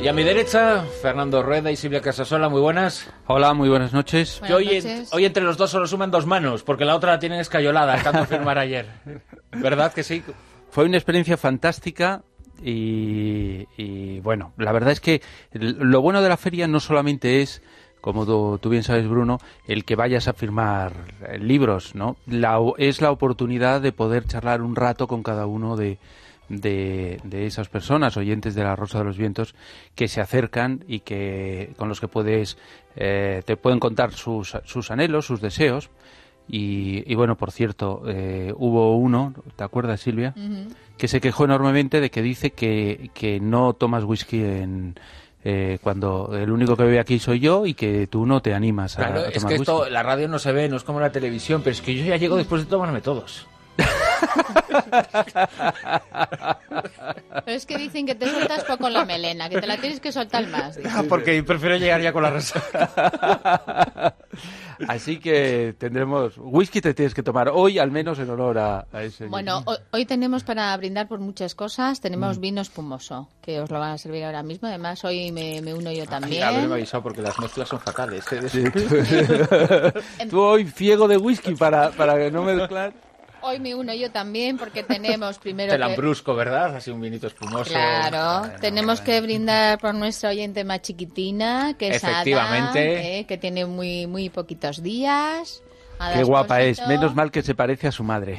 Y a mi derecha, Fernando Rueda y Silvia Casasola, muy buenas. Hola, muy buenas noches. Hoy entre los dos solo suman 2 manos, porque la otra la tienen escayolada, tanto firmar ayer. ¿Verdad que sí? Fue una experiencia fantástica y bueno, la verdad es que lo bueno de la feria no solamente es, como tú bien sabes, Bruno, el que vayas a firmar libros, ¿no? Es la oportunidad de poder charlar un rato con cada uno de esas personas, oyentes de La Rosa de los Vientos, que se acercan y que con los que te pueden contar sus anhelos, sus deseos. Y bueno, por cierto, hubo uno, ¿te acuerdas, Silvia? Uh-huh. Que se quejó enormemente de que dice que no tomas whisky cuando el único que bebe aquí soy yo y que tú no te animas a tomar whisky. Claro, es que esto, la radio no se ve, no es como la televisión, pero es que yo ya llego después de tomarme todos. Pero es que dicen que te sueltas poco la melena, que te la tienes que soltar más. Porque prefiero llegar ya con la resaca. Así que tendremos whisky, te tienes que tomar hoy, al menos en honor a ese. Bueno, hoy tenemos para brindar por muchas cosas. Tenemos vino espumoso, que os lo van a servir ahora mismo. Además, hoy me uno yo también. Haberme avisado porque las mezclas son fatales. Sí, tú hoy ciego de whisky para que no mezclar. Hoy me uno yo también porque tenemos primero el lambrusco, ¿verdad? Así un vinito espumoso. Claro, tenemos que brindar por nuestra oyente más chiquitina, que es efectivamente. Ada, que tiene muy, muy poquitos días. Qué guapa es, menos mal que se parece a su madre.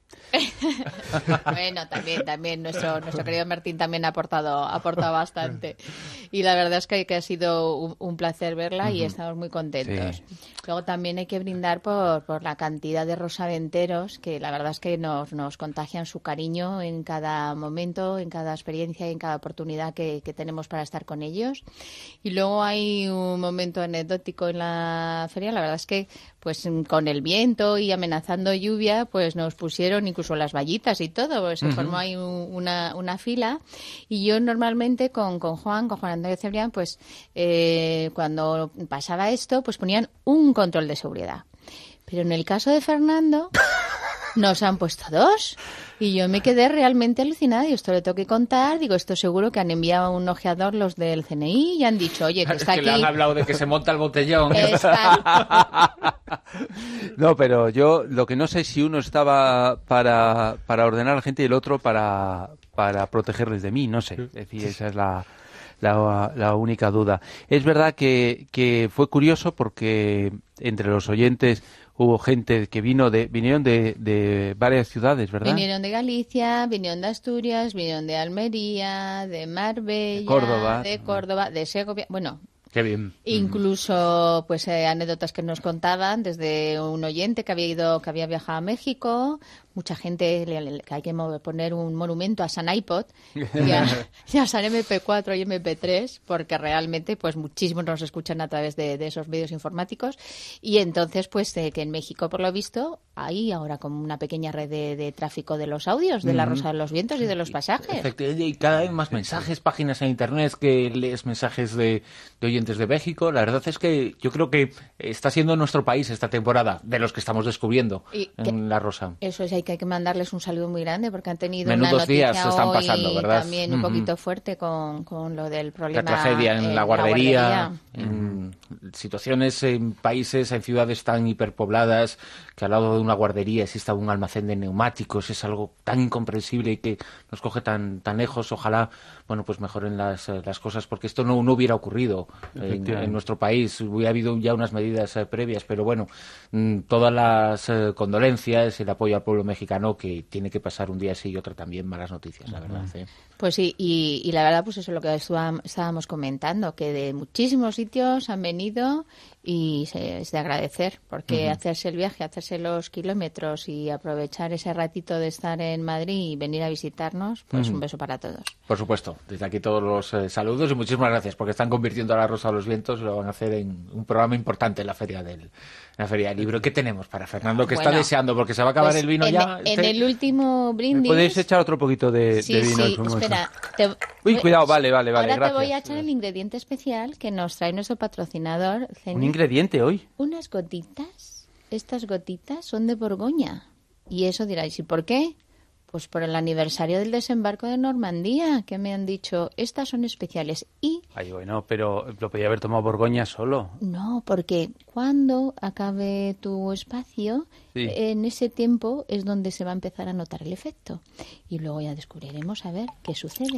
Bueno, también nuestro querido Martín también ha aportado bastante. Y la verdad es que ha sido un placer verla y estamos muy contentos. Sí. Luego también hay que brindar por la cantidad de rosaventeros que la verdad es que nos contagian su cariño en cada momento, en cada experiencia y en cada oportunidad que tenemos para estar con ellos. Y luego hay un momento anecdótico en la feria, la verdad es que pues con el viento y amenazando lluvia, pues nos pusieron incluso las vallitas y todo, pues se formó ahí una fila. Y yo normalmente con Juan Antonio Cebrián, pues cuando pasaba esto, pues ponían un control de seguridad. Pero en el caso de Fernando, nos han puesto 2. Y yo me quedé realmente alucinada y esto le tengo que contar. Digo, esto seguro que han enviado un ojeador los del CNI y han dicho, oye, que está es que aquí. Le han hablado de que se monta el botellón. No, pero yo lo que no sé si uno estaba para ordenar a la gente y el otro para protegerles de mí, no sé. Es decir, esa es la única duda. Es verdad que fue curioso porque entre los oyentes hubo gente que vinieron de varias ciudades, ¿verdad? Vinieron de Galicia, vinieron de Asturias, vinieron de Almería, de Marbella, de Córdoba, de Segovia, bueno. Qué bien. Incluso, pues, anécdotas que nos contaban desde un oyente que había viajado a México, mucha gente que hay que poner un monumento a San iPod y a San MP4 y MP3, porque realmente, pues, muchísimos nos escuchan a través de esos medios informáticos. Y entonces, pues, que en México, por lo visto, hay ahora como una pequeña red de tráfico de los audios, de La Rosa de los Vientos y de los pasajes. Efectivamente, y cada vez más mensajes, páginas en internet que lees mensajes de oyentes de México. La verdad es que yo creo que está siendo nuestro país esta temporada, de los que estamos descubriendo en La Rosa. Eso es, hay que mandarles un saludo muy grande porque han tenido menudos una noticia días están pasando, ¿verdad? También un poquito fuerte con lo del problema. La tragedia en la guardería. En situaciones en países, en ciudades tan hiperpobladas, que al lado de una guardería exista un almacén de neumáticos, es algo tan incomprensible y que nos coge tan lejos. Ojalá, bueno, pues mejoren las cosas, porque esto no hubiera ocurrido en nuestro país. Hubiera habido ya unas medidas previas, pero bueno, todas las condolencias, el apoyo al pueblo mexicano, que tiene que pasar un día sí y otro también malas noticias, la verdad. Pues sí, y la verdad, pues eso es lo que estábamos comentando, que de muchísimos sitios han venido y es de agradecer, porque hacerse el viaje, hacerse los kilómetros y aprovechar ese ratito de estar en Madrid y venir a visitarnos, pues un beso para todos. Por supuesto, desde aquí todos los saludos y muchísimas gracias, porque están convirtiendo a La Rosa de los Vientos, lo van a hacer en un programa importante en la Feria del Libro. ¿Qué tenemos para Fernando, que está deseando, porque se va a acabar el vino ya? En el último brindis... ¿Podéis echar otro poquito de vino? Sí, espera. Uy, cuidado, vale, ahora gracias. Te voy a echar el ingrediente especial que nos trae nuestro patrocinador. ¿Un ingrediente hoy? Unas gotitas. Estas gotitas son de Borgoña. Y eso diráis, ¿y por qué? Pues por el aniversario del desembarco de Normandía, que me han dicho, estas son especiales. Y... Ay, bueno, pero lo podía haber tomado Borgoña solo. No, porque cuando acabe tu espacio, en ese tiempo es donde se va a empezar a notar el efecto. Y luego ya descubriremos a ver qué sucede.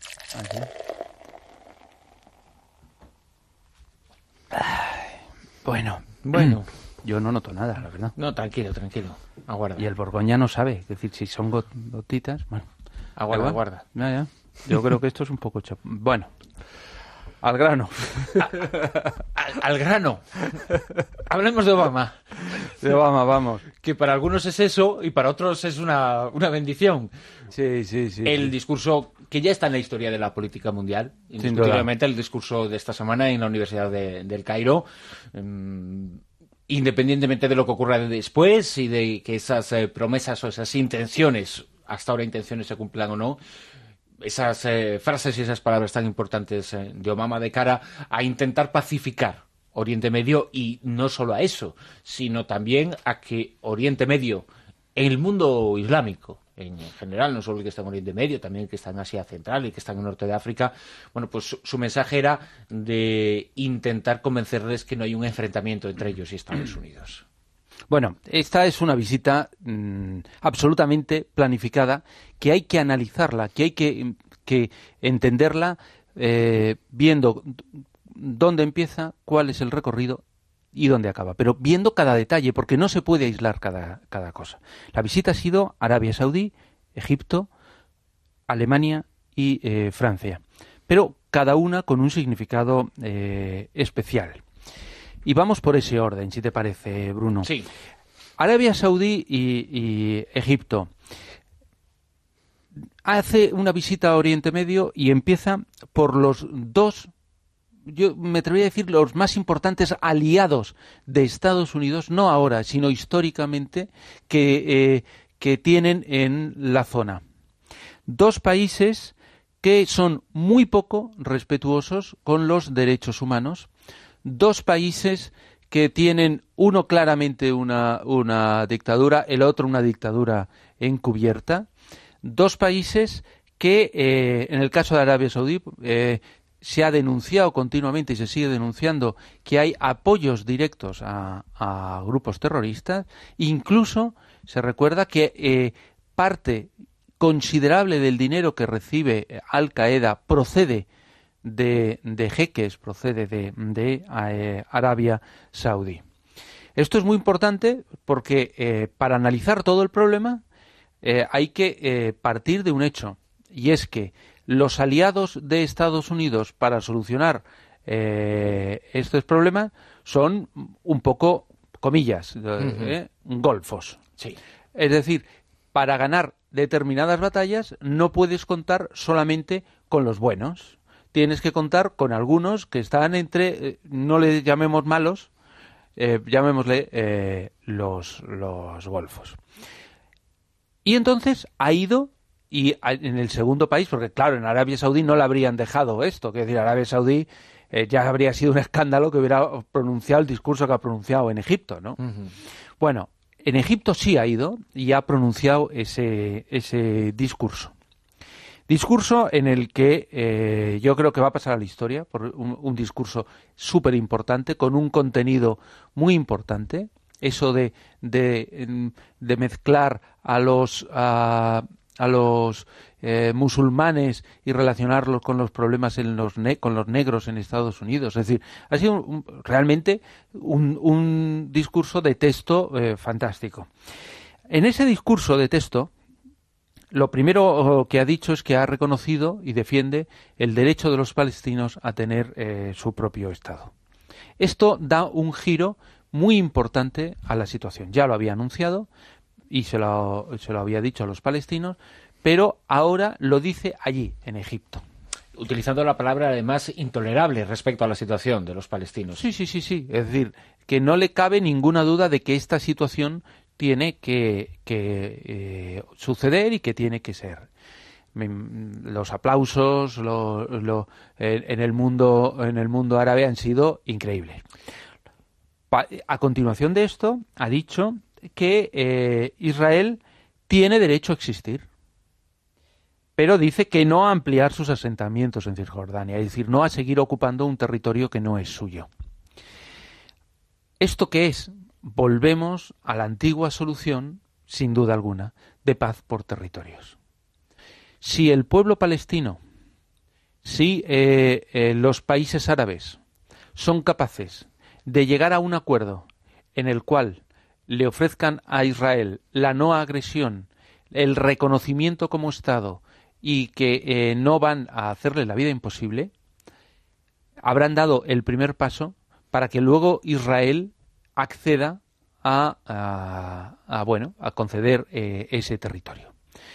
Bueno. Yo no noto nada, la verdad. No, tranquilo, aguarda. Y el Borgoña no sabe, es decir, si son gotitas, bueno. Aguarda. Ya. Yo creo que esto es un poco bueno, al grano. Al grano. Hablemos de Obama. De Obama, vamos. Que para algunos es eso y para otros es una bendición. Sí. El discurso que ya está en la historia de la política mundial, indiscutiblemente el discurso de esta semana en la Universidad del Cairo, independientemente de lo que ocurra después y de que esas promesas o esas intenciones, hasta ahora intenciones, se cumplan o no, esas frases y esas palabras tan importantes de Obama de cara a intentar pacificar Oriente Medio, y no solo a eso, sino también a que Oriente Medio, en el mundo islámico en general, no solo el que está en Oriente Medio, también el que está en Asia Central y que está en el norte de África, bueno, pues su mensaje era de intentar convencerles que no hay un enfrentamiento entre ellos y Estados Unidos. Bueno, esta es una visita absolutamente planificada, que hay que analizarla, que hay que entenderla viendo dónde empieza, cuál es el recorrido y dónde acaba, pero viendo cada detalle, porque no se puede aislar cada cosa. La visita ha sido Arabia Saudí, Egipto, Alemania y Francia, pero cada una con un significado especial. Y vamos por ese orden, si te parece, Bruno. Sí. Arabia Saudí y Egipto. Hace una visita a Oriente Medio y empieza por los dos, yo me atrevería a decir, los más importantes aliados de Estados Unidos, no ahora, sino históricamente, que tienen en la zona. Dos países que son muy poco respetuosos con los derechos humanos, dos países que tienen uno claramente una dictadura, el otro una dictadura encubierta, dos países que, en el caso de Arabia Saudí, se ha denunciado continuamente y se sigue denunciando que hay apoyos directos a grupos terroristas. Incluso se recuerda que parte considerable del dinero que recibe Al-Qaeda procede de jeques, procede de Arabia Saudí. Esto es muy importante porque para analizar todo el problema hay que partir de un hecho, y es que los aliados de Estados Unidos para solucionar estos problemas son un poco, comillas, golfos. Sí. Es decir, para ganar determinadas batallas no puedes contar solamente con los buenos. Tienes que contar con algunos que están entre, no le llamemos malos, llamémosle los golfos. Y entonces ha ido, y en el segundo país, porque claro, en Arabia Saudí no le habrían dejado esto, que es decir, Arabia Saudí ya habría sido un escándalo que hubiera pronunciado el discurso que ha pronunciado en Egipto, ¿no? Uh-huh. Bueno, en Egipto sí ha ido y ha pronunciado ese discurso. Discurso en el que yo creo que va a pasar a la historia, por un discurso súper importante, con un contenido muy importante. Eso de mezclar a los musulmanes y relacionarlos con los problemas con los negros en Estados Unidos. Es decir, ha sido realmente un discurso de texto fantástico. En ese discurso de texto, lo primero que ha dicho es que ha reconocido y defiende el derecho de los palestinos a tener su propio Estado. Esto da un giro muy importante a la situación. Ya lo había anunciado y se lo había dicho a los palestinos, pero ahora lo dice allí, en Egipto. Utilizando la palabra, además, intolerable respecto a la situación de los palestinos. Sí. Es decir, que no le cabe ninguna duda de que esta situación tiene que suceder y que tiene que ser. Los aplausos en el mundo árabe han sido increíbles. A continuación de esto, ha dicho que Israel tiene derecho a existir. pero dice que no a ampliar sus asentamientos en Cisjordania, es decir, no a seguir ocupando un territorio que no es suyo. ¿Esto qué es? Volvemos a la antigua solución, sin duda alguna, de paz por territorios. Si el pueblo palestino, si los países árabes son capaces de llegar a un acuerdo en el cual le ofrezcan a Israel la no agresión, el reconocimiento como Estado y que no van a hacerle la vida imposible, habrán dado el primer paso para que luego Israel acceda a conceder ese territorio.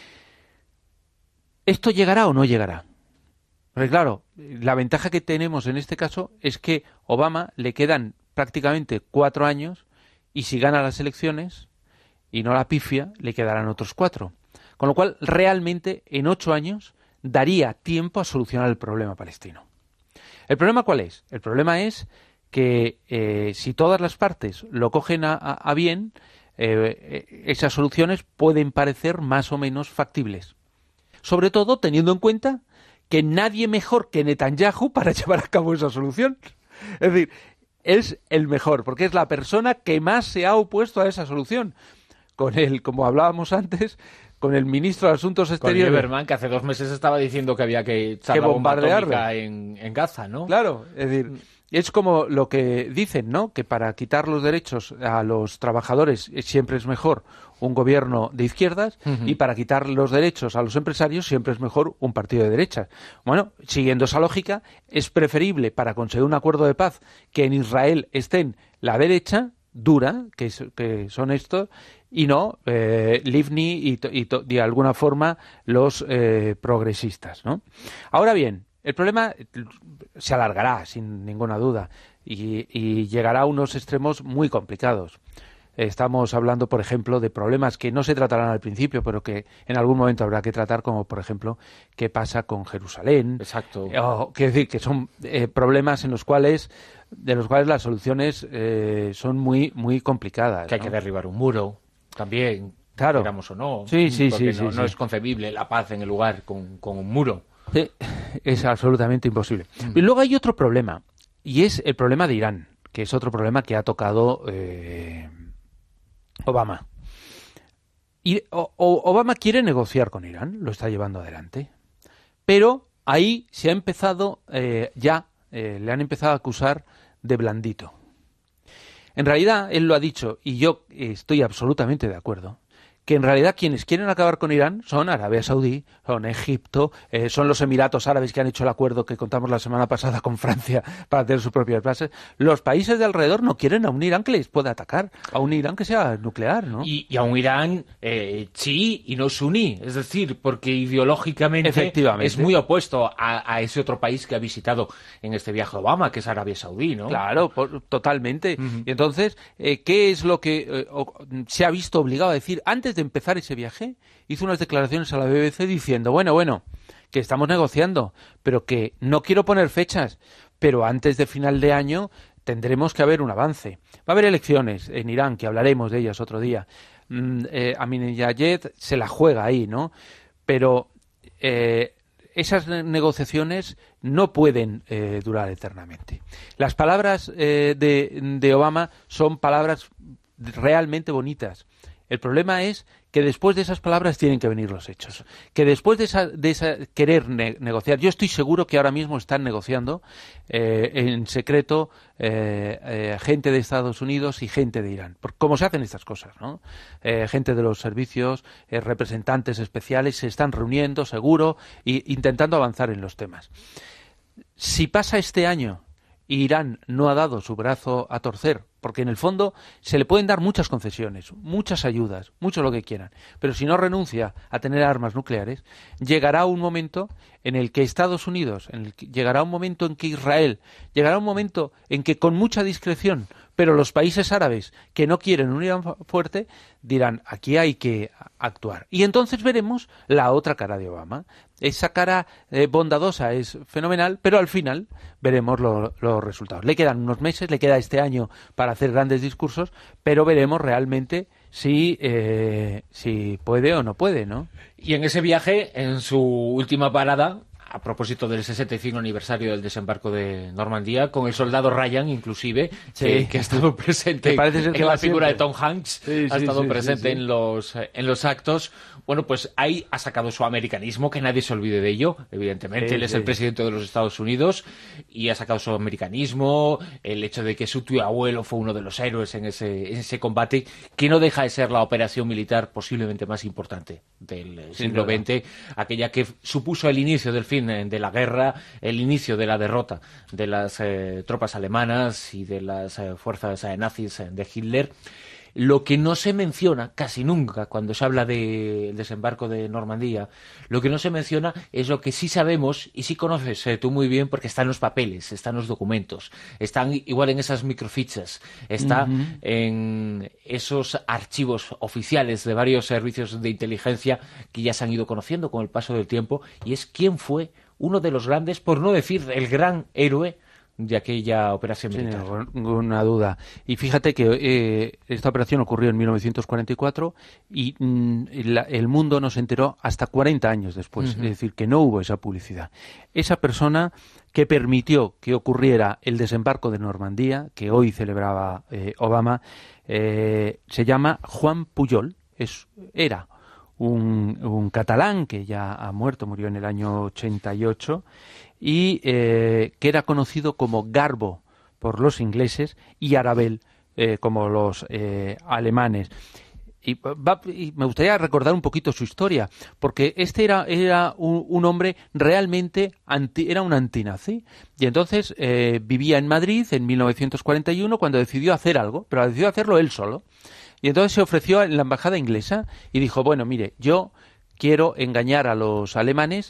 ¿Esto llegará o no llegará? Porque claro, la ventaja que tenemos en este caso es que Obama le quedan prácticamente 4 años y si gana las elecciones y no la pifia, le quedarán otros 4. Con lo cual, realmente, en 8 años daría tiempo a solucionar el problema palestino. ¿El problema cuál es? El problema es que si todas las partes lo cogen a bien, esas soluciones pueden parecer más o menos factibles. Sobre todo teniendo en cuenta que nadie mejor que Netanyahu para llevar a cabo esa solución. Es decir, es el mejor, porque es la persona que más se ha opuesto a esa solución. Con él, como hablábamos antes, con el ministro de Asuntos Exteriores. Con Lieberman, que hace 2 meses estaba diciendo que había que echar la bomba atómica en Gaza, ¿no? Claro, es decir, es como lo que dicen, ¿no? Que para quitar los derechos a los trabajadores siempre es mejor un gobierno de izquierdas y para quitar los derechos a los empresarios siempre es mejor un partido de derechas. Bueno, siguiendo esa lógica, es preferible para conseguir un acuerdo de paz que en Israel estén la derecha dura, que son estos, y no Livni y de alguna forma los progresistas, ¿no? Ahora bien, el problema se alargará sin ninguna duda y llegará a unos extremos muy complicados. Estamos hablando, por ejemplo, de problemas que no se tratarán al principio, pero que en algún momento habrá que tratar, como por ejemplo, qué pasa con Jerusalén. Exacto. Quiero decir que son problemas de los cuales las soluciones son muy, muy complicadas. Que hay que derribar un muro también, claro, queramos o no. Sí, No es concebible la paz en el lugar con un muro. Sí, es absolutamente imposible. Y luego hay otro problema, y es el problema de Irán, que es otro problema que ha tocado Obama. Obama quiere negociar con Irán, lo está llevando adelante, pero ahí se ha empezado le han empezado a acusar de blandito. En realidad, él lo ha dicho, y yo estoy absolutamente de acuerdo, que en realidad quienes quieren acabar con Irán son Arabia Saudí, son Egipto, son los Emiratos Árabes que han hecho el acuerdo que contamos la semana pasada con Francia para tener sus propias bases. Los países de alrededor no quieren a un Irán que les pueda atacar, a un Irán que sea nuclear, ¿no? Y a un Irán chií y no suní, es decir, porque ideológicamente es muy opuesto a ese otro país que ha visitado en este viaje Obama, que es Arabia Saudí, ¿no? Claro, totalmente. Y entonces, ¿qué es lo que se ha visto obligado a decir? Antes de empezar ese viaje, hizo unas declaraciones a la BBC diciendo, bueno, que estamos negociando, pero que no quiero poner fechas, pero antes de final de año tendremos que haber un avance. Va a haber elecciones en Irán, que hablaremos de ellas otro día. Ahmadinejad se la juega ahí, ¿no? Pero esas negociaciones no pueden durar eternamente. Las palabras de Obama son palabras realmente bonitas. El problema es que después de esas palabras tienen que venir los hechos. Que después de esa querer negociar, yo estoy seguro que ahora mismo están negociando en secreto gente de Estados Unidos y gente de Irán. ¿Cómo se hacen estas cosas, no? Gente de los servicios, representantes especiales se están reuniendo, seguro, e intentando avanzar en los temas. Si pasa este año y Irán no ha dado su brazo a torcer, porque en el fondo se le pueden dar muchas concesiones, muchas ayudas, mucho lo que quieran, pero si no renuncia a tener armas nucleares, llegará un momento en el que Estados Unidos, llegará un momento en que Israel, llegará un momento en que con mucha discreción pero los países árabes que no quieren un Irán fuerte dirán, aquí hay que actuar. Y entonces veremos la otra cara de Obama. Esa cara bondadosa es fenomenal, pero al final veremos los resultados. Le quedan unos meses, le queda este año para hacer grandes discursos, pero veremos realmente si puede o no puede, ¿no? Y en ese viaje, en su última parada, a propósito del 65 aniversario del desembarco de Normandía, con el soldado Ryan, inclusive, que ha estado presente en la figura de Tom Hanks, ha estado presente en los actos. Bueno, pues ahí ha sacado su americanismo, que nadie se olvide de ello. Evidentemente, él es el presidente de los Estados Unidos y ha sacado su americanismo, el hecho de que su tío abuelo fue uno de los héroes en ese combate, que no deja de ser la operación militar posiblemente más importante del siglo XX, aquella que supuso el inicio del fin de la guerra, el inicio de la derrota de las tropas alemanas y de las fuerzas nazis de Hitler. Lo que no se menciona casi nunca cuando se habla del desembarco de Normandía, lo que no se menciona es lo que sí sabemos y sí conoces tú muy bien, porque está en los papeles, está en los documentos, están igual en esas microfichas, está en esos archivos oficiales de varios servicios de inteligencia que ya se han ido conociendo con el paso del tiempo, y es quién fue uno de los grandes, por no decir el gran héroe de aquella operación militar. Sin ninguna duda. Y fíjate que esta operación ocurrió en 1944 y el mundo no se enteró hasta 40 años después. Es decir, que no hubo esa publicidad. Esa persona que permitió que ocurriera el desembarco de Normandía, que hoy celebraba Obama, se llama Juan Pujol. Era un catalán que ya ha muerto, murió en el año 88, y que era conocido como Garbo por los ingleses y Arabel como los alemanes. Y me gustaría recordar un poquito su historia, porque este era un hombre realmente era un antinazi, y entonces vivía en Madrid en 1941 cuando decidió hacer algo, pero decidió hacerlo él solo. Y entonces se ofreció en la embajada inglesa y dijo, bueno, mire, yo quiero engañar a los alemanes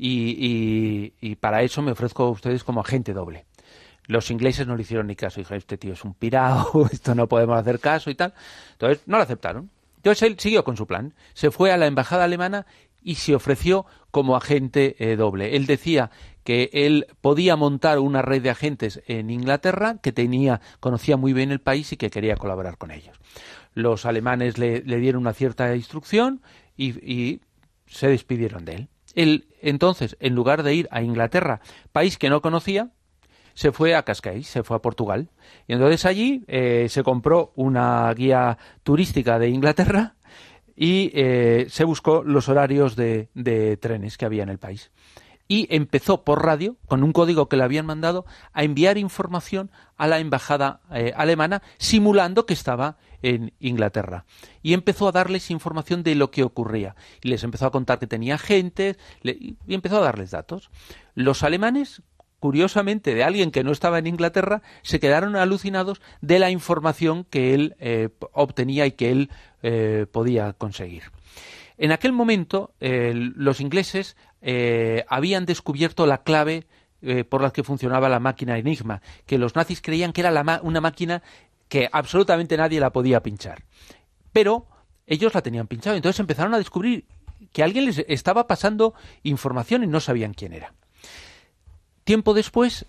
y para eso me ofrezco a ustedes como agente doble. Los ingleses no le hicieron ni caso. Dijeron, este tío es un pirao, esto no podemos hacer caso y tal. Entonces no lo aceptaron. Entonces él siguió con su plan. Se fue a la embajada alemana y se ofreció como agente doble. Él decía que él podía montar una red de agentes en Inglaterra, que conocía muy bien el país y que quería colaborar con ellos. Los alemanes le dieron una cierta instrucción y se despidieron de él. Él, entonces, en lugar de ir a Inglaterra, país que no conocía, se fue a Cascais, se fue a Portugal. Y entonces allí se compró una guía turística de Inglaterra y se buscó los horarios de trenes que había en el país. Y empezó por radio, con un código que le habían mandado, a enviar información a la embajada alemana, simulando que estaba en Inglaterra. Y empezó a darles información de lo que ocurría. Y les empezó a contar que tenía agentes, y empezó a darles datos. Los alemanes, curiosamente, de alguien que no estaba en Inglaterra, se quedaron alucinados de la información que él obtenía y que él podía conseguir. En aquel momento, los ingleses habían descubierto la clave por la que funcionaba la máquina Enigma, que los nazis creían que era una máquina que absolutamente nadie la podía pinchar. Pero ellos la tenían pinchado, entonces empezaron a descubrir que alguien les estaba pasando información y no sabían quién era. Tiempo después,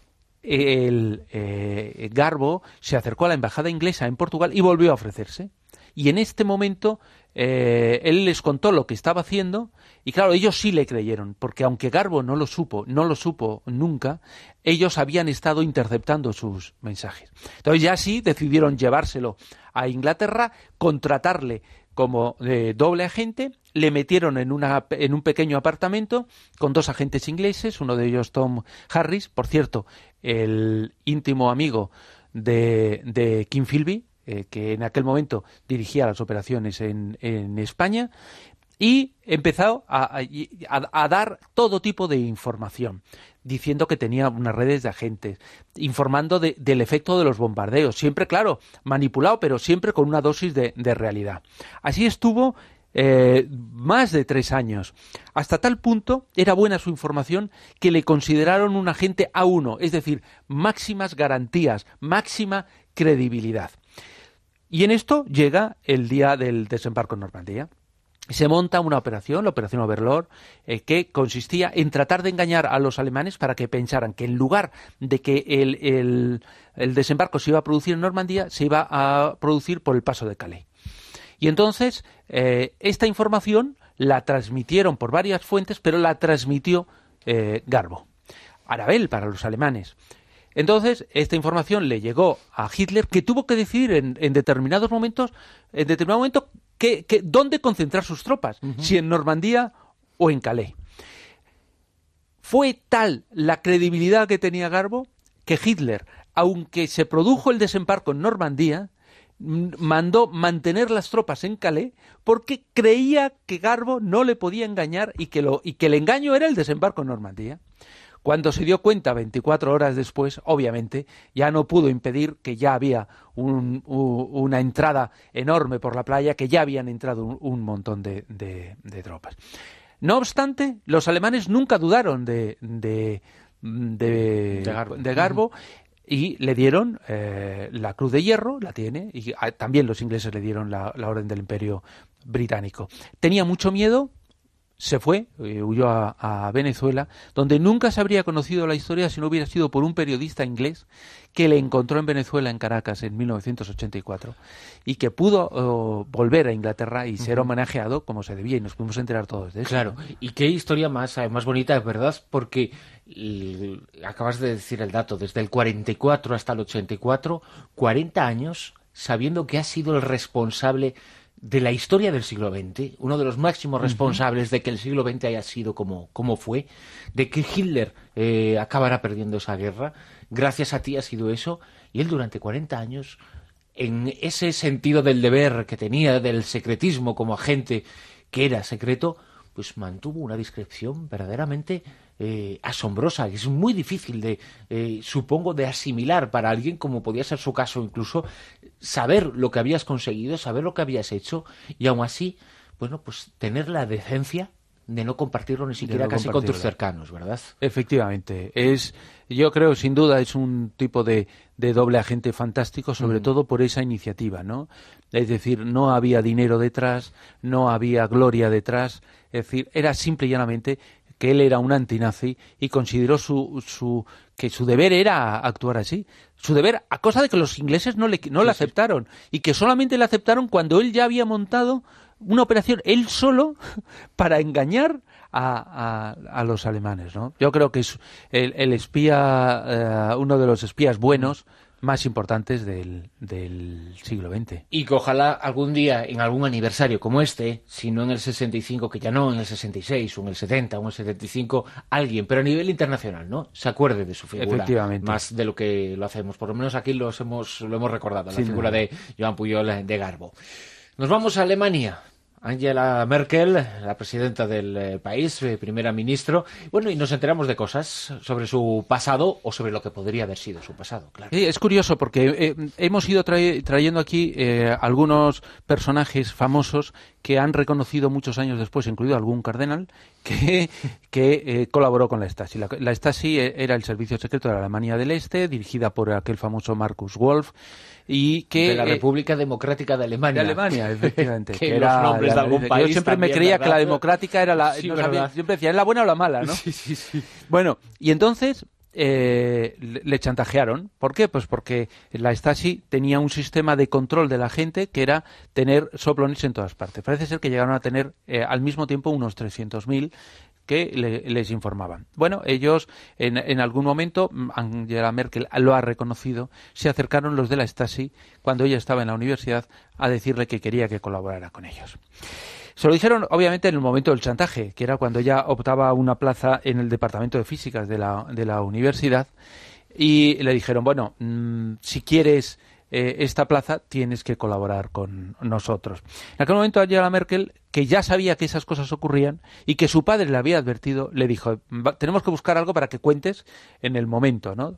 Garbo se acercó a la embajada inglesa en Portugal y volvió a ofrecerse. Y en este momento él les contó lo que estaba haciendo y claro, ellos sí le creyeron, porque aunque Garbo no lo supo nunca, ellos habían estado interceptando sus mensajes. Entonces ya sí decidieron llevárselo a Inglaterra, contratarle como doble agente, le metieron en un pequeño apartamento con 2 agentes ingleses, uno de ellos Tom Harris, por cierto, el íntimo amigo de Kim Philby, que en aquel momento dirigía las operaciones en España, y empezó a dar todo tipo de información, diciendo que tenía unas redes de agentes, informando del efecto de los bombardeos, siempre, claro, manipulado, pero siempre con una dosis de realidad. Así estuvo más de 3 años. Hasta tal punto era buena su información que le consideraron un agente A1, es decir, máximas garantías, máxima credibilidad. Y en esto llega el día del desembarco en Normandía. Se monta una operación, la Operación Overlord, que consistía en tratar de engañar a los alemanes para que pensaran que en lugar de que el desembarco se iba a producir en Normandía, se iba a producir por el paso de Calais. Y entonces, esta información la transmitieron por varias fuentes, pero la transmitió Garbo. Arabel para los alemanes. Entonces, esta información le llegó a Hitler, que tuvo que decidir en determinado momento dónde concentrar sus tropas, si en Normandía o en Calais. Fue tal la credibilidad que tenía Garbo que Hitler, aunque se produjo el desembarco en Normandía, mandó mantener las tropas en Calais porque creía que Garbo no le podía engañar y que el engaño era el desembarco en Normandía. Cuando se dio cuenta 24 horas después, obviamente, ya no pudo impedir que ya había una entrada enorme por la playa, que ya habían entrado un montón de tropas. No obstante, los alemanes nunca dudaron de Garbo y le dieron la Cruz de Hierro, la tiene, y también los ingleses le dieron la Orden del Imperio Británico. Tenía mucho miedo. Se fue, huyó a Venezuela, donde nunca se habría conocido la historia si no hubiera sido por un periodista inglés que le encontró en Venezuela, en Caracas, en 1984, y que pudo volver a Inglaterra y ser homenajeado como se debía, y nos pudimos enterar todos de eso. Claro, y qué historia más bonita, ¿verdad? Porque acabas de decir el dato, desde el 44 hasta el 84, 40 años sabiendo que ha sido el responsable de la historia del siglo XX, uno de los máximos responsables de que el siglo XX haya sido como fue, de que Hitler acabara perdiendo esa guerra. Gracias a ti ha sido eso, y él durante 40 años, en ese sentido del deber que tenía, del secretismo como agente que era secreto, pues mantuvo una discreción verdaderamente asombrosa. Es muy difícil supongo, de asimilar para alguien, como podía ser su caso, incluso saber lo que habías conseguido, saber lo que habías hecho, y aún así, bueno, pues tener la decencia de no compartirlo ni siquiera casi con tus cercanos, ¿verdad? Efectivamente. Yo creo, sin duda, es un tipo de doble agente fantástico, sobre todo por esa iniciativa, ¿no? Es decir, no había dinero detrás, no había gloria detrás, es decir, era simple y llanamente que él era un antinazi y consideró que su deber era actuar así. Su deber, a cosa de que los ingleses no le aceptaron, y que solamente le aceptaron cuando él ya había montado una operación él solo para engañar a los alemanes, ¿no? Yo creo que es el espía, uno de los espías buenos más importantes del siglo XX. Y que ojalá algún día, en algún aniversario como este, si no en el 65, que ya no, en el 66, o en el 70, o en el 75, alguien, pero a nivel internacional, ¿no?, se acuerde de su figura. Efectivamente. Más de lo que lo hacemos. Por lo menos aquí lo hemos recordado, la figura de Joan Pujol de Garbo. Nos vamos a Alemania. Angela Merkel, la presidenta del país, primera ministro. Bueno, y nos enteramos de cosas sobre su pasado, o sobre lo que podría haber sido su pasado, claro. Es curioso porque hemos ido trayendo aquí algunos personajes famosos que han reconocido muchos años después, incluido algún cardenal, que colaboró con la Stasi. La Stasi era el servicio secreto de la Alemania del Este, dirigida por aquel famoso Markus Wolf, y que de la República Democrática de Alemania. De Alemania, efectivamente. que era los nombres de algún país. Yo siempre también, me creía, ¿verdad?, que la democrática era la... Sí, no sabía, siempre decía, ¿es la buena o la mala, no? Sí. Bueno, y entonces le chantajearon. ¿Por qué? Pues porque la Stasi tenía un sistema de control de la gente que era tener soplones en todas partes. Parece ser que llegaron a tener al mismo tiempo unos 300.000 que les informaban. Bueno, ellos en algún momento, Angela Merkel lo ha reconocido, se acercaron los de la Stasi cuando ella estaba en la universidad a decirle que quería que colaborara con ellos. Se lo dijeron, obviamente, en el momento del chantaje, que era cuando ella optaba a una plaza en el departamento de físicas de la universidad, y le dijeron, bueno, si quieres esta plaza, tienes que colaborar con nosotros. En aquel momento, Angela Merkel, que ya sabía que esas cosas ocurrían y que su padre le había advertido, le dijo, tenemos que buscar algo para que cuentes en el momento, ¿no?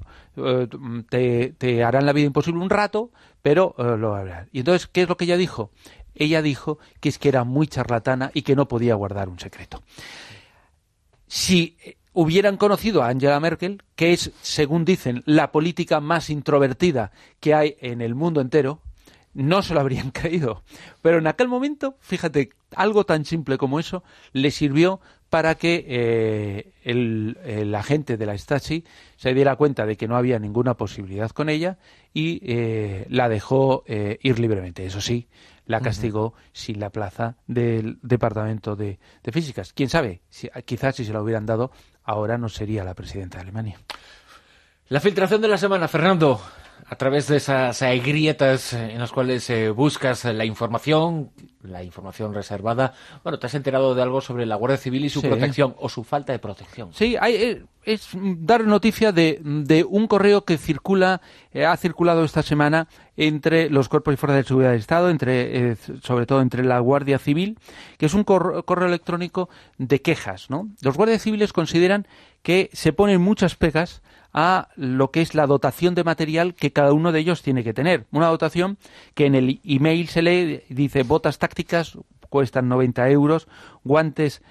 Te harán la vida imposible un rato, pero lo harán. Y entonces, ¿qué es lo que ella dijo? Ella dijo que es que era muy charlatana y que no podía guardar un secreto. Si hubieran conocido a Angela Merkel, que es, según dicen, la política más introvertida que hay en el mundo entero, no se lo habrían creído. Pero en aquel momento, fíjate, algo tan simple como eso le sirvió para que el agente de la Stasi se diera cuenta de que no había ninguna posibilidad con ella y la dejó ir libremente. Eso sí, la castigó sin la plaza del Departamento de Físicas. ¿Quién sabe? Quizás si se la hubieran dado, ahora no sería la presidenta de Alemania. La filtración de la semana, Fernando, a través de esas grietas en las cuales buscas la información reservada. Bueno, ¿te has enterado de algo sobre la Guardia Civil y su protección o su falta de protección? Sí, es dar noticia de un correo que ha circulado esta semana entre los cuerpos y fuerzas de seguridad del Estado, sobre todo entre la Guardia Civil, que es un correo electrónico de quejas, ¿no? Los guardias civiles consideran que se ponen muchas pegas a lo que es la dotación de material que cada uno de ellos tiene que tener. Una dotación que en el email se lee, dice botas tácticas, cuestan 90 euros, guantes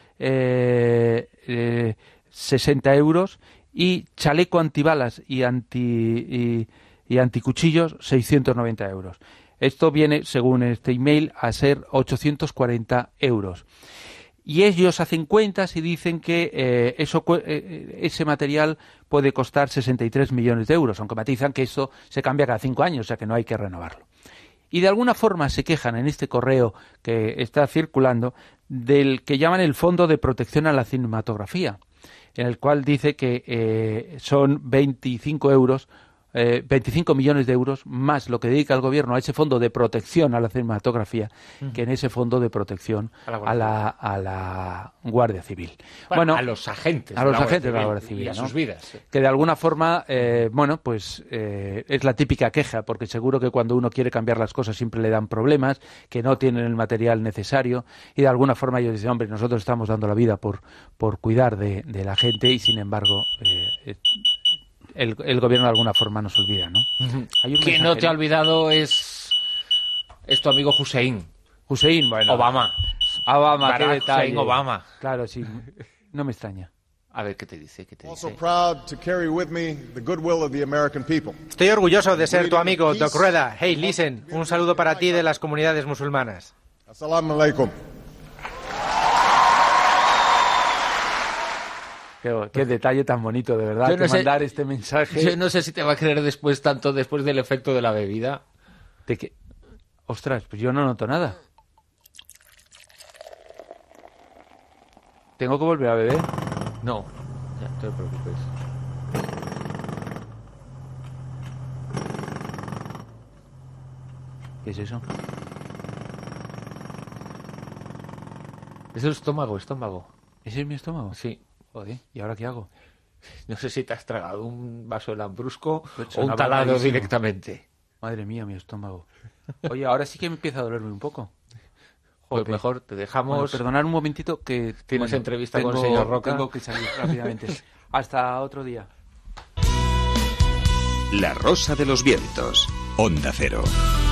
60 euros y chaleco antibalas y anticuchillos 690 euros. Esto viene, según este email, a ser 840 euros. Y ellos hacen cuentas y dicen que ese material puede costar 63 millones de euros, aunque matizan que eso se cambia cada 5 años, o sea que no hay que renovarlo. Y de alguna forma se quejan en este correo que está circulando del que llaman el Fondo de Protección a la Cinematografía, en el cual dice que son 25 millones de euros más lo que dedica el gobierno a ese fondo de protección a la cinematografía que en ese fondo de protección a la Guardia Civil. Bueno, a los agentes de la Guardia Civil y a sus vidas. Que de alguna forma, es la típica queja, porque seguro que cuando uno quiere cambiar las cosas siempre le dan problemas, que no tienen el material necesario y de alguna forma ellos dicen, hombre, nosotros estamos dando la vida por cuidar de la gente y sin embargo el gobierno de alguna forma nos olvida, ¿no? Quien no te ha olvidado es tu amigo Hussein. Hussein, bueno. Obama, qué detalle. Hussein Obama. Claro, sí. No me extraña. A ver, ¿qué te dice? Estoy orgulloso de ser tu amigo, Doc Rueda. Hey, listen, un saludo para ti de las comunidades musulmanas. Assalamu alaikum. Qué detalle tan bonito, de verdad, mandar este mensaje. Yo no sé si te va a creer después del efecto de la bebida. ¿De qué? Ostras, pues yo no noto nada. ¿Tengo que volver a beber? No, ya, no te preocupes. ¿Qué es eso? Es el estómago. ¿Ese es mi estómago? Sí. Joder, ¿y ahora qué hago? No sé si te has tragado un vaso de lambrusco o un talado directamente. Madre mía, mi estómago. Oye, ahora sí que me empieza a dolerme un poco. Pues mejor te dejamos... Bueno, perdonad un momentito que... Tienes entrevista con el señor Roca. Tengo que salir rápidamente. Hasta otro día. La Rosa de los Vientos, Onda Cero.